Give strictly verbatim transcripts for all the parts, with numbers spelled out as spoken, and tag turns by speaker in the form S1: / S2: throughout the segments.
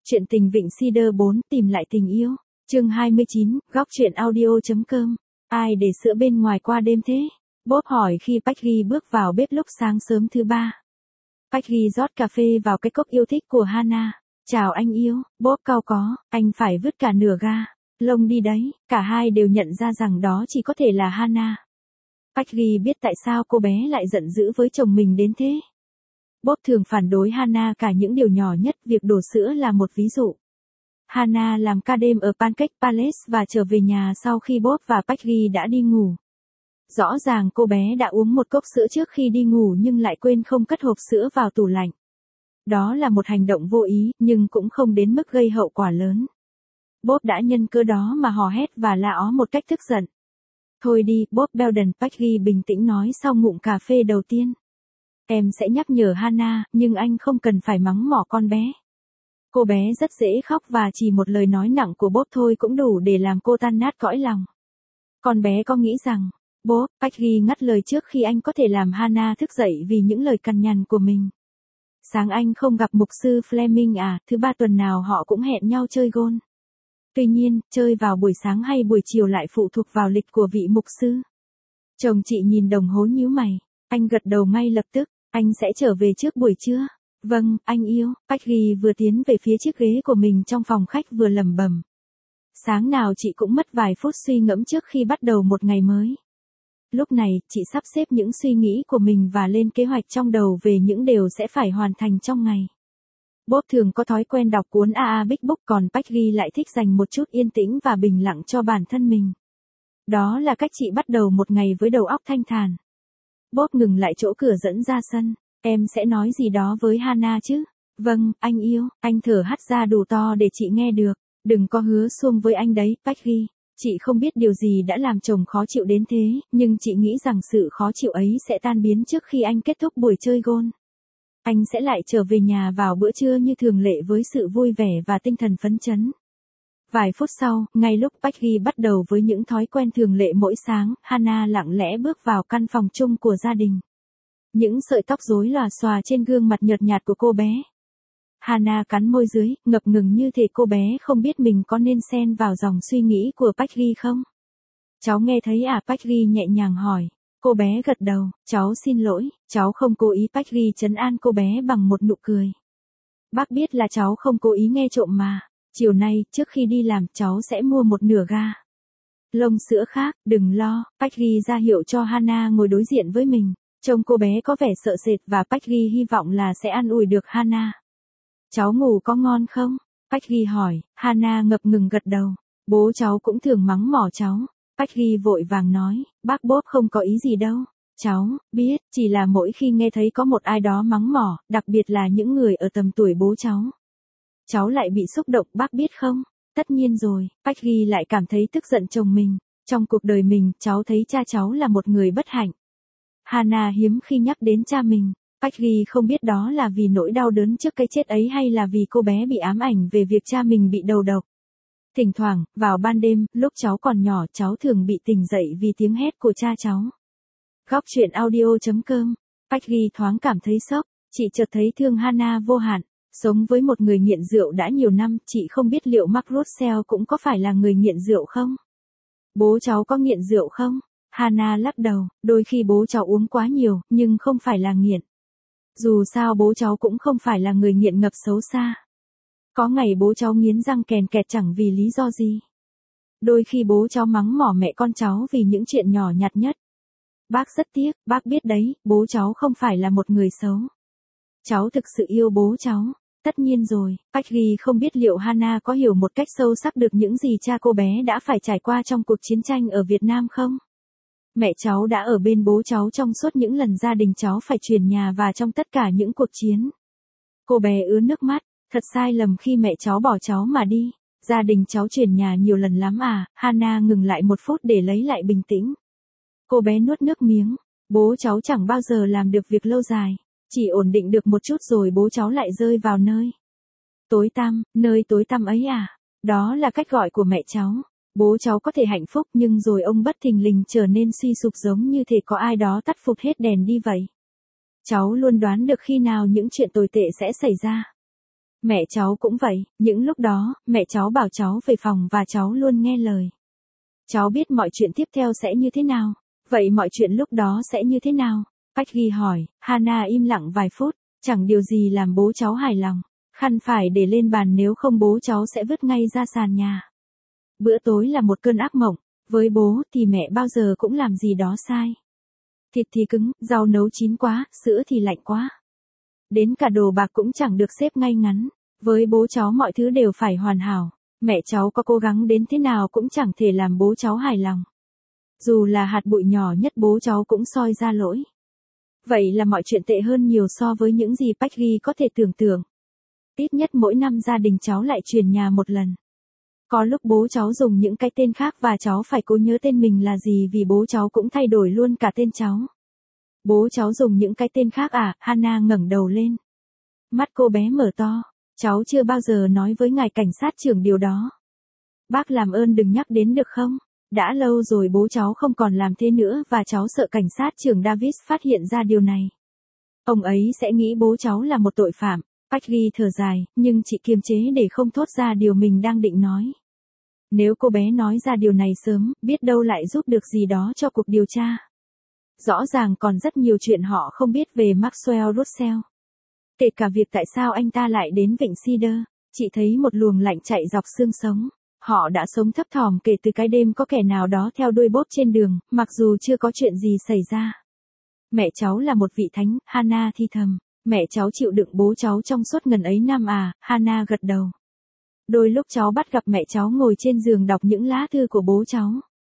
S1: Chuyện tình Vịnh Cedar bốn, tìm lại tình yêu. Chương hai mươi chín, góc truyện audio.com. Ai để sữa bên ngoài qua đêm thế? Bob hỏi khi Peggy bước vào bếp lúc sáng sớm thứ ba. Peggy rót cà phê vào cái cốc yêu thích của Hannah. Chào anh yêu, Bob cau có, anh phải vứt cả nửa ga lông đi đấy. Cả hai đều nhận ra rằng đó chỉ có thể là Hannah. Peggy biết tại sao cô bé lại giận dữ với chồng mình đến thế. Bob thường phản đối Hannah cả những điều nhỏ nhất, việc đổ sữa là một ví dụ. Hannah làm ca đêm ở Pancake Palace và trở về nhà sau khi Bob và Peggy đã đi ngủ. Rõ ràng cô bé đã uống một cốc sữa trước khi đi ngủ nhưng lại quên không cất hộp sữa vào tủ lạnh. Đó là một hành động vô ý, nhưng cũng không đến mức gây hậu quả lớn. Bob đã nhân cơ đó mà hò hét và la ó một cách tức giận. Thôi đi, Bob Belden, Peggy bình tĩnh nói sau ngụm cà phê đầu tiên. Em sẽ nhắc nhở Hannah, nhưng anh không cần phải mắng mỏ con bé. Cô bé rất dễ khóc và chỉ một lời nói nặng của Bob thôi cũng đủ để làm cô tan nát cõi lòng. Con bé có nghĩ rằng, Bob, Peggy ngắt lời trước khi anh có thể làm Hannah thức dậy vì những lời cằn nhằn của mình. Sáng anh không gặp mục sư Fleming à, thứ ba tuần nào họ cũng hẹn nhau chơi golf. Tuy nhiên, chơi vào buổi sáng hay buổi chiều lại phụ thuộc vào lịch của vị mục sư. Chồng chị nhìn đồng hồ nhíu mày, anh gật đầu ngay lập tức, anh sẽ trở về trước buổi trưa. Vâng, anh yêu. Peggy vừa tiến về phía chiếc ghế của mình trong phòng khách vừa lẩm bẩm. Sáng nào chị cũng mất vài phút suy ngẫm trước khi bắt đầu một ngày mới. Lúc này, chị sắp xếp những suy nghĩ của mình và lên kế hoạch trong đầu về những điều sẽ phải hoàn thành trong ngày. Bob thường có thói quen đọc cuốn a a Big Book, còn Peggy lại thích dành một chút yên tĩnh và bình lặng cho bản thân mình. Đó là cách chị bắt đầu một ngày với đầu óc thanh thản. Bob ngừng lại chỗ cửa dẫn ra sân. Em sẽ nói gì đó với Hannah chứ? Vâng, anh yêu. Anh thở hắt ra đủ to để chị nghe được. Đừng có hứa suông với anh đấy, Peggy. Chị không biết điều gì đã làm chồng khó chịu đến thế, nhưng chị nghĩ rằng sự khó chịu ấy sẽ tan biến trước khi anh kết thúc buổi chơi golf. Anh sẽ lại trở về nhà vào bữa trưa như thường lệ với sự vui vẻ và tinh thần phấn chấn. Vài phút sau, ngay lúc Peggy bắt đầu với những thói quen thường lệ mỗi sáng, Hannah lặng lẽ bước vào căn phòng chung của gia đình. Những sợi tóc rối lòa xòa trên gương mặt nhợt nhạt của cô bé. Hannah cắn môi dưới, ngập ngừng như thể cô bé không biết mình có nên xen vào dòng suy nghĩ của Peggy không. Cháu nghe thấy à? Peggy nhẹ nhàng hỏi. Cô bé gật đầu, cháu xin lỗi, cháu không cố ý. Peggy trấn an cô bé bằng một nụ cười. Bác biết là cháu không cố ý nghe trộm mà. Chiều nay, trước khi đi làm, cháu sẽ mua một nửa ga lông sữa khác, đừng lo. Peggy ra hiệu cho Hannah ngồi đối diện với mình. Trông cô bé có vẻ sợ sệt và Peggy hy vọng là sẽ an ủi được Hannah. Cháu ngủ có ngon không? Peggy hỏi. Hannah ngập ngừng gật đầu. Bố cháu cũng thường mắng mỏ cháu. Peggy vội vàng nói, bác Bob không có ý gì đâu. Cháu biết, chỉ là mỗi khi nghe thấy có một ai đó mắng mỏ, đặc biệt là những người ở tầm tuổi bố cháu, cháu lại bị xúc động, bác biết không? Tất nhiên rồi. Peggy lại cảm thấy tức giận chồng mình. Trong cuộc đời mình, cháu thấy cha cháu là một người bất hạnh. Hannah hiếm khi nhắc đến cha mình. Peggy không biết đó là vì nỗi đau đớn trước cái chết ấy hay là vì cô bé bị ám ảnh về việc cha mình bị đầu độc. Thỉnh thoảng, vào ban đêm, lúc cháu còn nhỏ, cháu thường bị tỉnh dậy vì tiếng hét của cha cháu. Góc truyện audio.com. Peggy thoáng cảm thấy sốc. Chị chợt thấy thương Hannah vô hạn. Sống với một người nghiện rượu đã nhiều năm, chị không biết liệu Mark Russell cũng có phải là người nghiện rượu không? Bố cháu có nghiện rượu không? Hannah lắc đầu, đôi khi bố cháu uống quá nhiều, nhưng không phải là nghiện. Dù sao bố cháu cũng không phải là người nghiện ngập xấu xa. Có ngày bố cháu nghiến răng kèn kẹt chẳng vì lý do gì. Đôi khi bố cháu mắng mỏ mẹ con cháu vì những chuyện nhỏ nhặt nhất. Bác rất tiếc, bác biết đấy, bố cháu không phải là một người xấu. Cháu thực sự yêu bố cháu. Tất nhiên rồi. Peggy không biết liệu Hannah có hiểu một cách sâu sắc được những gì cha cô bé đã phải trải qua trong cuộc chiến tranh ở Việt Nam không? Mẹ cháu đã ở bên bố cháu trong suốt những lần gia đình cháu phải chuyển nhà và trong tất cả những cuộc chiến. Cô bé ứa nước mắt. Thật sai lầm khi mẹ cháu bỏ cháu mà đi. Gia đình cháu chuyển nhà nhiều lần lắm à? Hannah ngừng lại một phút để lấy lại bình tĩnh. Cô bé nuốt nước miếng. Bố cháu chẳng bao giờ làm được việc lâu dài. Chỉ ổn định được một chút rồi bố cháu lại rơi vào nơi tối tăm. Nơi tối tăm ấy à? Đó là cách gọi của mẹ cháu. Bố cháu có thể hạnh phúc nhưng rồi ông bất thình lình trở nên suy sụp giống như thể có ai đó tắt phụt hết đèn đi vậy. Cháu luôn đoán được khi nào những chuyện tồi tệ sẽ xảy ra. Mẹ cháu cũng vậy, những lúc đó, mẹ cháu bảo cháu về phòng và cháu luôn nghe lời. Cháu biết mọi chuyện tiếp theo sẽ như thế nào. Vậy mọi chuyện lúc đó sẽ như thế nào? Peggy hỏi. Hannah im lặng vài phút, chẳng điều gì làm bố cháu hài lòng. Khăn phải để lên bàn, nếu không bố cháu sẽ vứt ngay ra sàn nhà. Bữa tối là một cơn ác mộng. Với bố thì mẹ bao giờ cũng làm gì đó sai. Thịt thì cứng, rau nấu chín quá, sữa thì lạnh quá. Đến cả đồ bạc cũng chẳng được xếp ngay ngắn. Với bố cháu mọi thứ đều phải hoàn hảo. Mẹ cháu có cố gắng đến thế nào cũng chẳng thể làm bố cháu hài lòng. Dù là hạt bụi nhỏ nhất bố cháu cũng soi ra lỗi. Vậy là mọi chuyện tệ hơn nhiều so với những gì Peggy có thể tưởng tượng. Ít nhất mỗi năm gia đình cháu lại chuyển nhà một lần. Có lúc bố cháu dùng những cái tên khác và cháu phải cố nhớ tên mình là gì vì bố cháu cũng thay đổi luôn cả tên cháu. Bố cháu dùng những cái tên khác à? Hannah ngẩng đầu lên. Mắt cô bé mở to. Cháu chưa bao giờ nói với ngài cảnh sát trưởng điều đó. Bác làm ơn đừng nhắc đến được không? Đã lâu rồi bố cháu không còn làm thế nữa và cháu sợ cảnh sát trưởng Davis phát hiện ra điều này. Ông ấy sẽ nghĩ bố cháu là một tội phạm. Peggy thở dài, nhưng chị kiềm chế để không thốt ra điều mình đang định nói. Nếu cô bé nói ra điều này sớm, biết đâu lại giúp được gì đó cho cuộc điều tra. Rõ ràng còn rất nhiều chuyện họ không biết về Maxwell Russell. Kể cả việc tại sao anh ta lại đến vịnh Cedar, chị thấy một luồng lạnh chạy dọc xương sống. Họ đã sống thấp thỏm kể từ cái đêm có kẻ nào đó theo đuôi Bob trên đường, mặc dù chưa có chuyện gì xảy ra. Mẹ cháu là một vị thánh, Hannah thì thầm. Mẹ cháu chịu đựng bố cháu trong suốt ngần ấy năm à? Hannah gật đầu. Đôi lúc cháu bắt gặp mẹ cháu ngồi trên giường đọc những lá thư của bố cháu.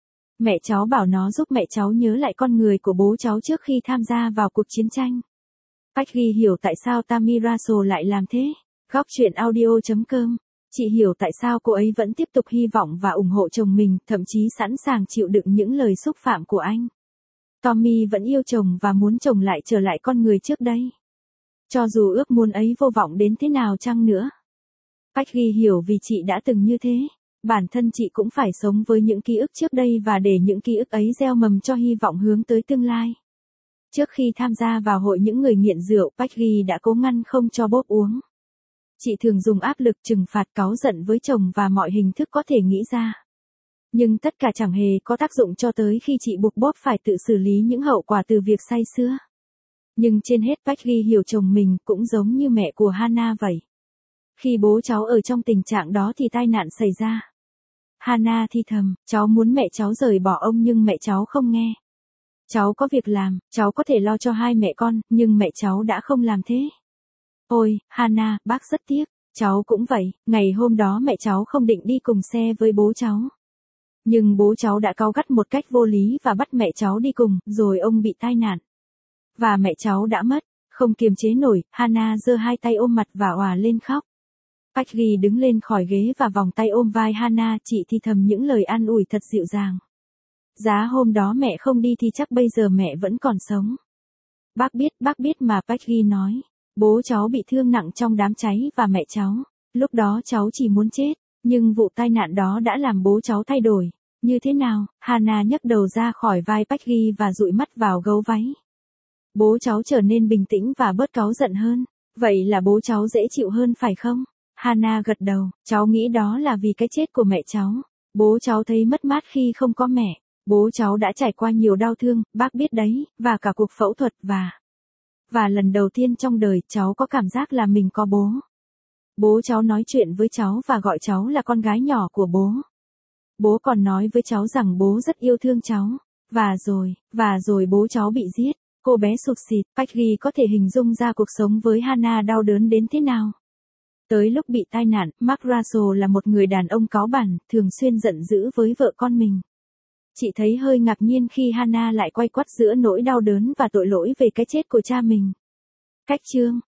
S1: Mẹ cháu bảo nó giúp mẹ cháu nhớ lại con người của bố cháu trước khi tham gia vào cuộc chiến tranh. Peggy hiểu tại sao Tammy Russell lại làm thế. Góc chuyện audio chấm com. Chị hiểu tại sao cô ấy vẫn tiếp tục hy vọng và ủng hộ chồng mình, thậm chí sẵn sàng chịu đựng những lời xúc phạm của anh. Tommy vẫn yêu chồng và muốn chồng lại trở lại con người trước đây. Cho dù ước muốn ấy vô vọng đến thế nào chăng nữa. Peggy hiểu vì chị đã từng như thế. Bản thân chị cũng phải sống với những ký ức trước đây và để những ký ức ấy gieo mầm cho hy vọng hướng tới tương lai. Trước khi tham gia vào hội những người nghiện rượu, Peggy đã cố ngăn không cho Bob uống. Chị thường dùng áp lực, trừng phạt, cáu giận với chồng và mọi hình thức có thể nghĩ ra. Nhưng tất cả chẳng hề có tác dụng cho tới khi chị buộc Bob phải tự xử lý những hậu quả từ việc say sưa. Nhưng trên hết Peggy hiểu chồng mình cũng giống như mẹ của Hannah vậy. Khi bố cháu ở trong tình trạng đó thì tai nạn xảy ra. Hannah thì thầm, cháu muốn mẹ cháu rời bỏ ông nhưng mẹ cháu không nghe. Cháu có việc làm, cháu có thể lo cho hai mẹ con, nhưng mẹ cháu đã không làm thế. Ôi, Hannah, bác rất tiếc, cháu cũng vậy, ngày hôm đó mẹ cháu không định đi cùng xe với bố cháu. Nhưng bố cháu đã cáu gắt một cách vô lý và bắt mẹ cháu đi cùng, rồi ông bị tai nạn. Và mẹ cháu đã mất, không kiềm chế nổi, Hannah giơ hai tay ôm mặt và òa lên khóc. Peggy đứng lên khỏi ghế và vòng tay ôm vai Hannah, chị thì thầm những lời an ủi thật dịu dàng. Giá hôm đó mẹ không đi thì chắc bây giờ mẹ vẫn còn sống. Bác biết, bác biết mà, Peggy nói. Bố cháu bị thương nặng trong đám cháy và mẹ cháu. Lúc đó cháu chỉ muốn chết, nhưng vụ tai nạn đó đã làm bố cháu thay đổi. Như thế nào? Hannah nhấc đầu ra khỏi vai Peggy và dụi mắt vào gấu váy. Bố cháu trở nên bình tĩnh và bớt cáu giận hơn. Vậy là bố cháu dễ chịu hơn phải không? Hannah gật đầu, cháu nghĩ đó là vì cái chết của mẹ cháu. Bố cháu thấy mất mát khi không có mẹ. Bố cháu đã trải qua nhiều đau thương, bác biết đấy, và cả cuộc phẫu thuật và... Và lần đầu tiên trong đời cháu có cảm giác là mình có bố. Bố cháu nói chuyện với cháu và gọi cháu là con gái nhỏ của bố. Bố còn nói với cháu rằng bố rất yêu thương cháu. Và rồi, và rồi bố cháu bị giết. Cô bé sụt sịt, Peggy có thể hình dung ra cuộc sống với Hannah đau đớn đến thế nào. Tới lúc bị tai nạn, Mark Russell là một người đàn ông cáu bẳn, thường xuyên giận dữ với vợ con mình. Chị thấy hơi ngạc nhiên khi Hannah lại quay quắt giữa nỗi đau đớn và tội lỗi về cái chết của cha mình. Cách chương